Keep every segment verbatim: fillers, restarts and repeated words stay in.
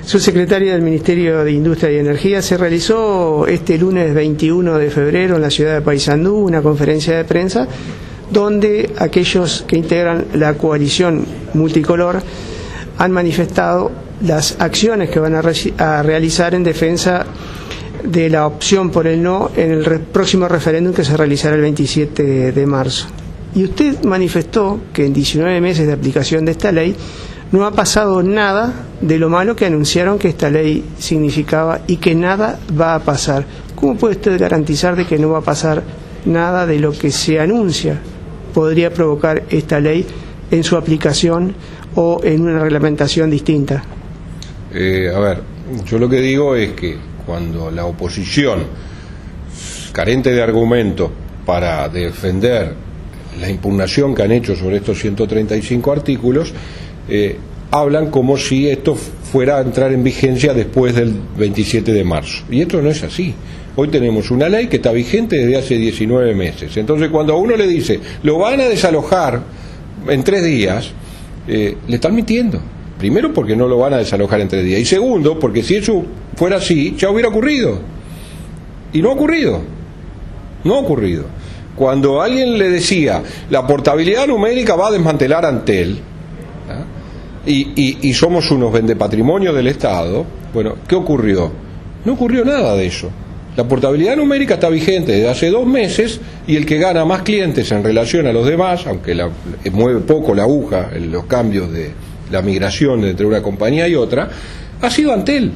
Subsecretaria del Ministerio de Industria y Energía, se realizó este lunes veintiuno de febrero en la ciudad de Paysandú una conferencia de prensa donde aquellos que integran la coalición multicolor han manifestado las acciones que van a, re a realizar en defensa de la opción por el no en el re próximo referéndum que se realizará el veintisiete de marzo. Y usted manifestó que en diecinueve meses de aplicación de esta ley no ha pasado nada de lo malo que anunciaron que esta ley significaba y que nada va a pasar. ¿Cómo puede usted garantizar de que no va a pasar nada de lo que se anuncia podría provocar esta ley en su aplicación o en una reglamentación distinta? Eh, a ver, yo lo que digo es que cuando la oposición, carente de argumentos para defender la impugnación que han hecho sobre estos ciento treinta y cinco artículos, eh, hablan como si esto fuera a entrar en vigencia después del veintisiete de marzo. Y esto no es así. Hoy tenemos una ley que está vigente desde hace diecinueve meses. Entonces, cuando a uno le dice, lo van a desalojar en tres días, eh, le están mintiendo. Primero, porque no lo van a desalojar en tres días. Y segundo, porque si eso fuera así, ya hubiera ocurrido. Y no ha ocurrido. No ha ocurrido. Cuando alguien le decía, la portabilidad numérica va a desmantelar Antel, ¿ah? y, y, y somos unos vendepatrimonios del Estado, bueno, ¿qué ocurrió? No ocurrió nada de eso. La portabilidad numérica está vigente desde hace dos meses y el que gana más clientes en relación a los demás, aunque la, mueve poco la aguja en los cambios de la migración entre una compañía y otra, ha sido Antel.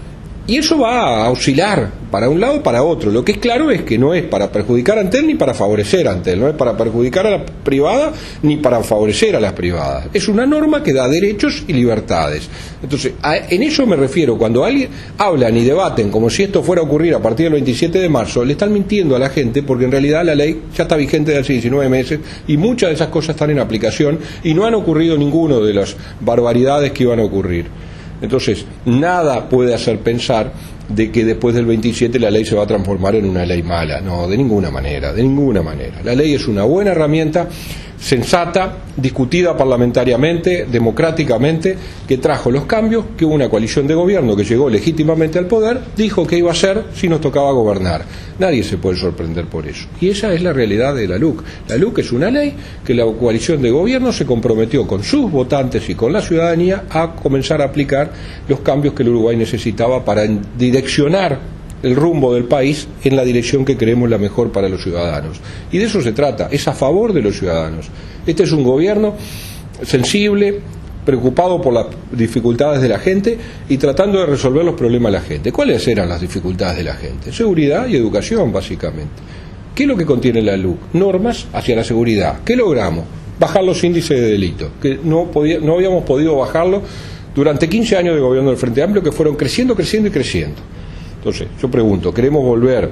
Y eso va a oscilar para un lado o para otro. Lo que es claro es que no es para perjudicar a Antel ni para favorecer a Antel, no es para perjudicar a la privada ni para favorecer a las privadas. Es una norma que da derechos y libertades. Entonces, a, en eso me refiero. Cuando alguien hablan y debaten como si esto fuera a ocurrir a partir del veintisiete de marzo, le están mintiendo a la gente, porque en realidad la ley ya está vigente desde hace diecinueve meses y muchas de esas cosas están en aplicación y no han ocurrido ninguna de las barbaridades que iban a ocurrir. Entonces, nada puede hacer pensar de que después del veintisiete la ley se va a transformar en una ley mala. No, de ninguna manera, de ninguna manera. La ley es una buena herramienta, sensata, discutida parlamentariamente, democráticamente, que trajo los cambios que una coalición de gobierno que llegó legítimamente al poder dijo que iba a hacer si nos tocaba gobernar. Nadie se puede sorprender por eso. Y esa es la realidad de la L U C. La L U C es una ley que la coalición de gobierno se comprometió con sus votantes y con la ciudadanía a comenzar a aplicar los cambios que el Uruguay necesitaba para direccionar el rumbo del país en la dirección que creemos la mejor para los ciudadanos. Y de eso se trata, es a favor de los ciudadanos. Este es un gobierno sensible, preocupado por las dificultades de la gente y tratando de resolver los problemas de la gente. ¿Cuáles eran las dificultades de la gente? Seguridad y educación, básicamente. ¿Qué es lo que contiene la L U C? Normas hacia la seguridad. ¿Qué logramos? Bajar los índices de delito, que no, podía, no habíamos podido bajarlo durante quince años de gobierno del Frente Amplio, que fueron creciendo, creciendo y creciendo. Entonces, yo pregunto, ¿queremos volver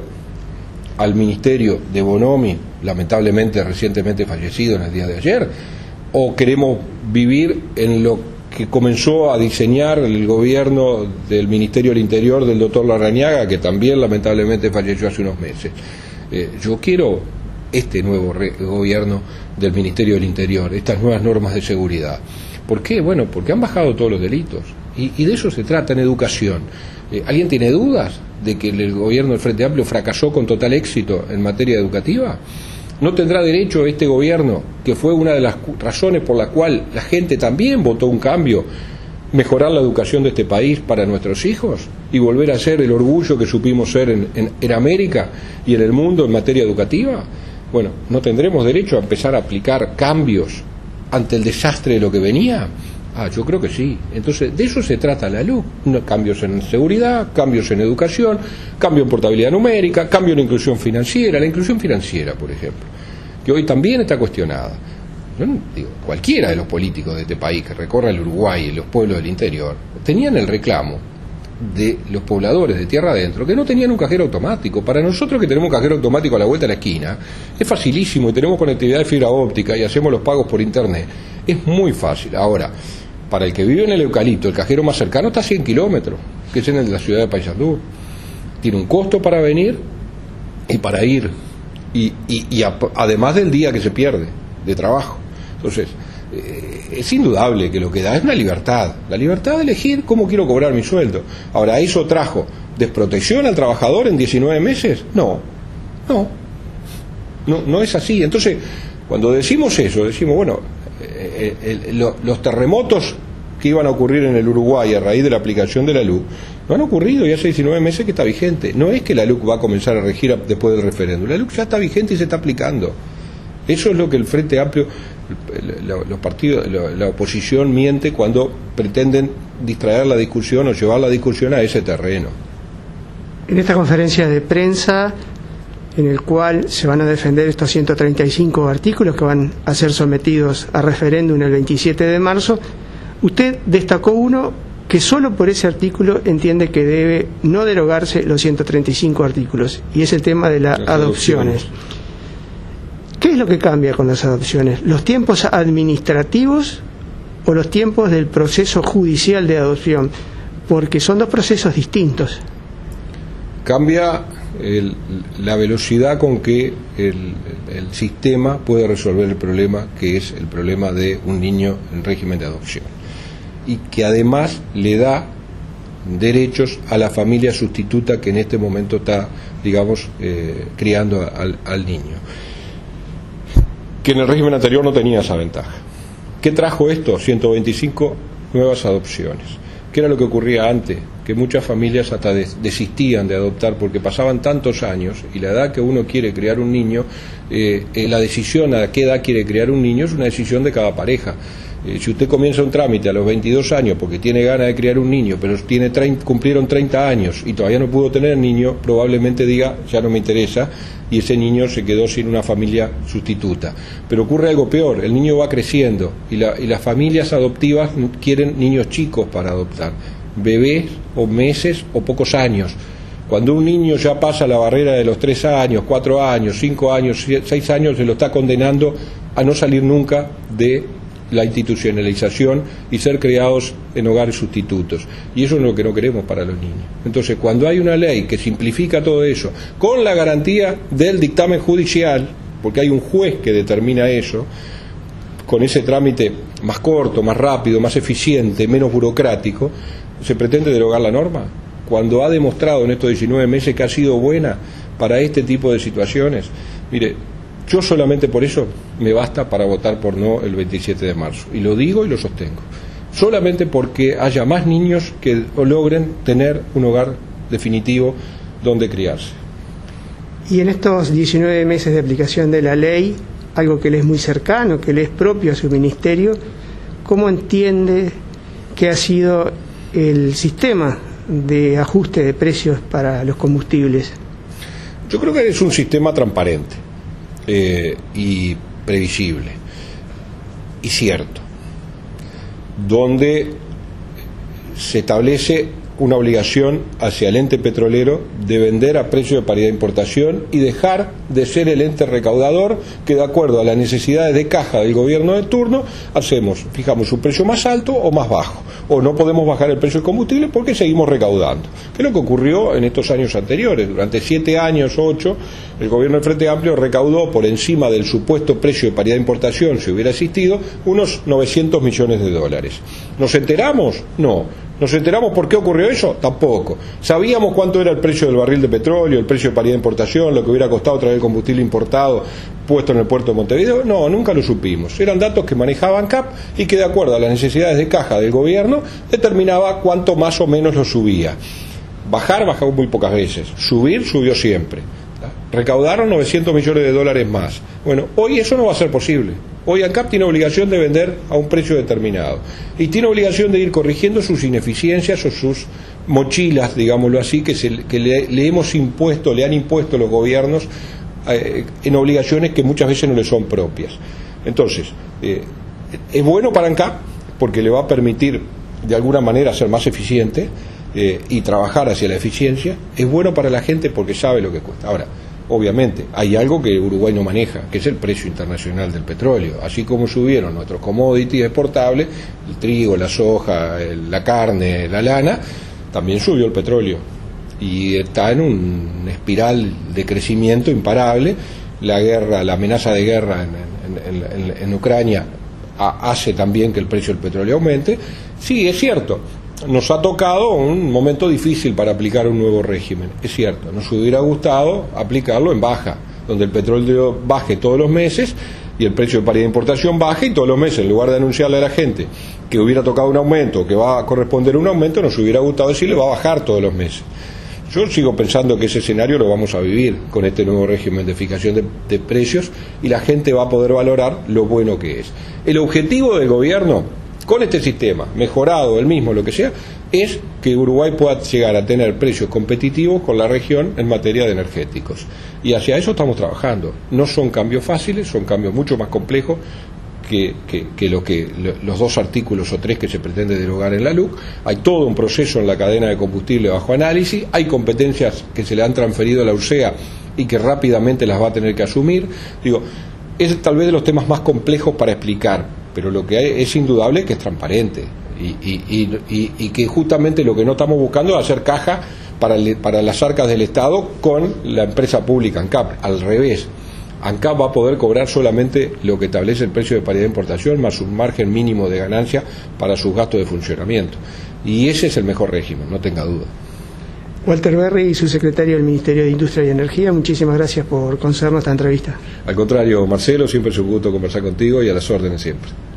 al ministerio de Bonomi, lamentablemente recientemente fallecido en el día de ayer? ¿O queremos vivir en lo que comenzó a diseñar el gobierno del Ministerio del Interior del doctor Larrañaga, que también lamentablemente falleció hace unos meses? Eh, yo quiero este nuevo re gobierno del Ministerio del Interior, estas nuevas normas de seguridad. ¿Por qué? Bueno, porque han bajado todos los delitos. Y, y de eso se trata en educación. Eh, ¿Alguien tiene dudas de que el gobierno del Frente Amplio fracasó con total éxito en materia educativa? ¿No tendrá derecho este gobierno, que fue una de las razones por la cual la gente también votó un cambio, mejorar la educación de este país para nuestros hijos y volver a ser el orgullo que supimos ser en, en, en América y en el mundo en materia educativa? Bueno, ¿no tendremos derecho a empezar a aplicar cambios ante el desastre de lo que venía? Ah, yo creo que sí. Entonces, de eso se trata la L U C. Cambios en seguridad, cambios en educación, cambio en portabilidad numérica, cambio en inclusión financiera. La inclusión financiera, por ejemplo, que hoy también está cuestionada. Yo no, digo, cualquiera de los políticos de este país que recorra el Uruguay y los pueblos del interior tenían el reclamo de los pobladores de tierra adentro que no tenían un cajero automático. Para nosotros, que tenemos un cajero automático a la vuelta de la esquina, es facilísimo y tenemos conectividad de fibra óptica y hacemos los pagos por internet. Es muy fácil. Ahora, para el que vive en el eucalipto, el cajero más cercano está a cien kilómetros, que es en el de la ciudad de Paysandú. Tiene un costo para venir y para ir, y, y, y a, además del día que se pierde de trabajo. Entonces, eh, es indudable que lo que da es una libertad, la libertad de elegir cómo quiero cobrar mi sueldo. Ahora, ¿eso trajo desprotección al trabajador en diecinueve meses? No, no, no, no es así. Entonces, cuando decimos eso, decimos, bueno, eh, eh, lo, los terremotos que iban a ocurrir en el Uruguay a raíz de la aplicación de la LUC no han ocurrido y hace diecinueve meses que está vigente. No es que la LUC va a comenzar a regir después del referéndum, la LUC ya está vigente y se está aplicando. Eso es lo que el Frente Amplio, los partidos, la oposición miente cuando pretenden distraer la discusión o llevar la discusión a ese terreno. En esta conferencia de prensa, en el cual se van a defender estos ciento treinta y cinco artículos que van a ser sometidos a referéndum el veintisiete de marzo, usted destacó uno que solo por ese artículo entiende que debe no derogarse los ciento treinta y cinco artículos, y es el tema de las adopciones. ¿Qué es lo que cambia con las adopciones? ¿Los tiempos administrativos o los tiempos del proceso judicial de adopción? Porque son dos procesos distintos. Cambia el, la velocidad con que el, el sistema puede resolver el problema, que es el problema de un niño en régimen de adopción, y que además le da derechos a la familia sustituta que en este momento está, digamos, eh, criando al, al niño, que en el régimen anterior no tenía esa ventaja. ¿Qué trajo esto? ciento veinticinco nuevas adopciones. ¿Qué era lo que ocurría antes? Que muchas familias hasta des desistían de adoptar porque pasaban tantos años y la edad que uno quiere criar un niño, eh, eh, la decisión a qué edad quiere criar un niño es una decisión de cada pareja. Eh, si usted comienza un trámite a los veintidós años porque tiene ganas de criar un niño, pero tiene treinta, cumplieron treinta años y todavía no pudo tener niño, probablemente diga, ya no me interesa, y ese niño se quedó sin una familia sustituta. Pero ocurre algo peor, el niño va creciendo y, la, y las familias adoptivas quieren niños chicos para adoptar, bebés o meses o pocos años. Cuando un niño ya pasa la barrera de los tres años, cuatro años, cinco años, seis años, se lo está condenando a no salir nunca de la institucionalización y ser criados en hogares sustitutos, y eso es lo que no queremos para los niños. Entonces, cuando hay una ley que simplifica todo eso con la garantía del dictamen judicial, porque hay un juez que determina eso, con ese trámite más corto, más rápido, más eficiente, menos burocrático, ¿se pretende derogar la norma? Cuando ha demostrado en estos diecinueve meses que ha sido buena para este tipo de situaciones. Mire, yo solamente por eso me basta para votar por no el veintisiete de marzo. Y lo digo y lo sostengo. Solamente porque haya más niños que logren tener un hogar definitivo donde criarse. Y en estos diecinueve meses de aplicación de la ley, algo que le es muy cercano, que le es propio a su ministerio, ¿cómo entiende que ha sido el sistema de ajuste de precios para los combustibles? Yo creo que es un sistema transparente. Eh, y previsible y cierto, donde se establece una obligación hacia el ente petrolero de vender a precio de paridad de importación y dejar de ser el ente recaudador que, de acuerdo a las necesidades de caja del gobierno de turno, hacemos, fijamos un precio más alto o más bajo, o no podemos bajar el precio del combustible porque seguimos recaudando, que es lo que ocurrió en estos años anteriores. Durante siete años, ocho, el gobierno del Frente Amplio recaudó por encima del supuesto precio de paridad de importación, si hubiera existido, unos novecientos millones de dólares. ¿Nos enteramos? No. ¿Nos enteramos por qué ocurrió eso? Tampoco. ¿Sabíamos cuánto era el precio del barril de petróleo, el precio de paridad de importación, lo que hubiera costado traer el combustible importado puesto en el puerto de Montevideo? No, nunca lo supimos. Eran datos que manejaba ANCAP y que, de acuerdo a las necesidades de caja del gobierno, determinaba cuánto más o menos lo subía. Bajar, bajó muy pocas veces. Subir, subió siempre. Recaudaron novecientos millones de dólares más. Bueno, hoy eso no va a ser posible. Hoy ANCAP tiene obligación de vender a un precio determinado y tiene obligación de ir corrigiendo sus ineficiencias o sus mochilas, digámoslo así, que, se, que le, le hemos impuesto, le han impuesto los gobiernos eh, en obligaciones que muchas veces no le son propias. Entonces, eh, es bueno para ANCAP porque le va a permitir de alguna manera ser más eficiente eh, y trabajar hacia la eficiencia. Es bueno para la gente porque sabe lo que cuesta. Ahora, obviamente, hay algo que Uruguay no maneja, que es el precio internacional del petróleo. Así como subieron nuestros commodities exportables, el trigo, la soja, el, la carne, la lana, también subió el petróleo. Y está en una espiral de crecimiento imparable. La guerra, la amenaza de guerra en, en, en, en, en Ucrania a, hace también que el precio del petróleo aumente. Sí, es cierto, nos ha tocado un momento difícil para aplicar un nuevo régimen, es cierto, nos hubiera gustado aplicarlo en baja, donde el petróleo baje todos los meses y el precio de paridad de importación baje, y todos los meses, en lugar de anunciarle a la gente que hubiera tocado un aumento, que va a corresponder un aumento, nos hubiera gustado decirle va a bajar todos los meses. Yo sigo pensando que ese escenario lo vamos a vivir con este nuevo régimen de fijación de, de precios, y la gente va a poder valorar lo bueno que es. El objetivo del gobierno con este sistema, mejorado, el mismo, lo que sea, es que Uruguay pueda llegar a tener precios competitivos con la región en materia de energéticos. Y hacia eso estamos trabajando. No son cambios fáciles, son cambios mucho más complejos que, que, que, lo que lo, los dos artículos o tres que se pretende derogar en la L U C. Hay todo un proceso en la cadena de combustible bajo análisis, hay competencias que se le han transferido a la U R S E A y que rápidamente las va a tener que asumir. Digo, es tal vez de los temas más complejos para explicar, pero lo que hay, es indudable que es transparente y, y, y, y, y que justamente lo que no estamos buscando es hacer caja para, el, para las arcas del Estado con la empresa pública ANCAP. Al revés, ANCAP va a poder cobrar solamente lo que establece el precio de paridad de importación más un margen mínimo de ganancia para sus gastos de funcionamiento, y ese es el mejor régimen, no tenga duda. Walter Berry, subsecretario del Ministerio de Industria y Energía, muchísimas gracias por concedernos esta entrevista. Al contrario, Marcelo, siempre es un gusto conversar contigo y a las órdenes siempre.